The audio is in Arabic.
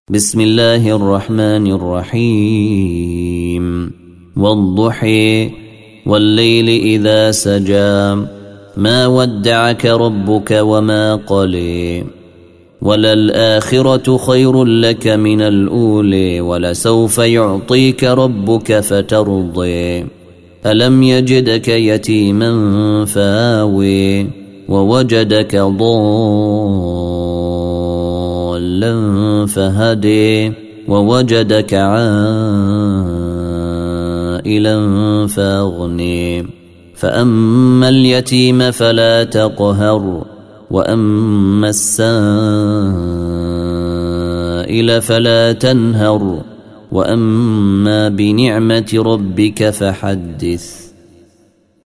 بسم الله الرحمن الرحيم والضحى والليل إذا سجى ما ودعك ربك وما قلى وللآخرة خير لك من الأولى ولسوف يعطيك ربك فترضى ألم يجدك يتيما فآوى ووجدك ضالا فهدي ووجدك عائلا فاغني فأما اليتيم فلا تقهر وأما السائل فلا تنهر وأما بنعمة ربك فحدث.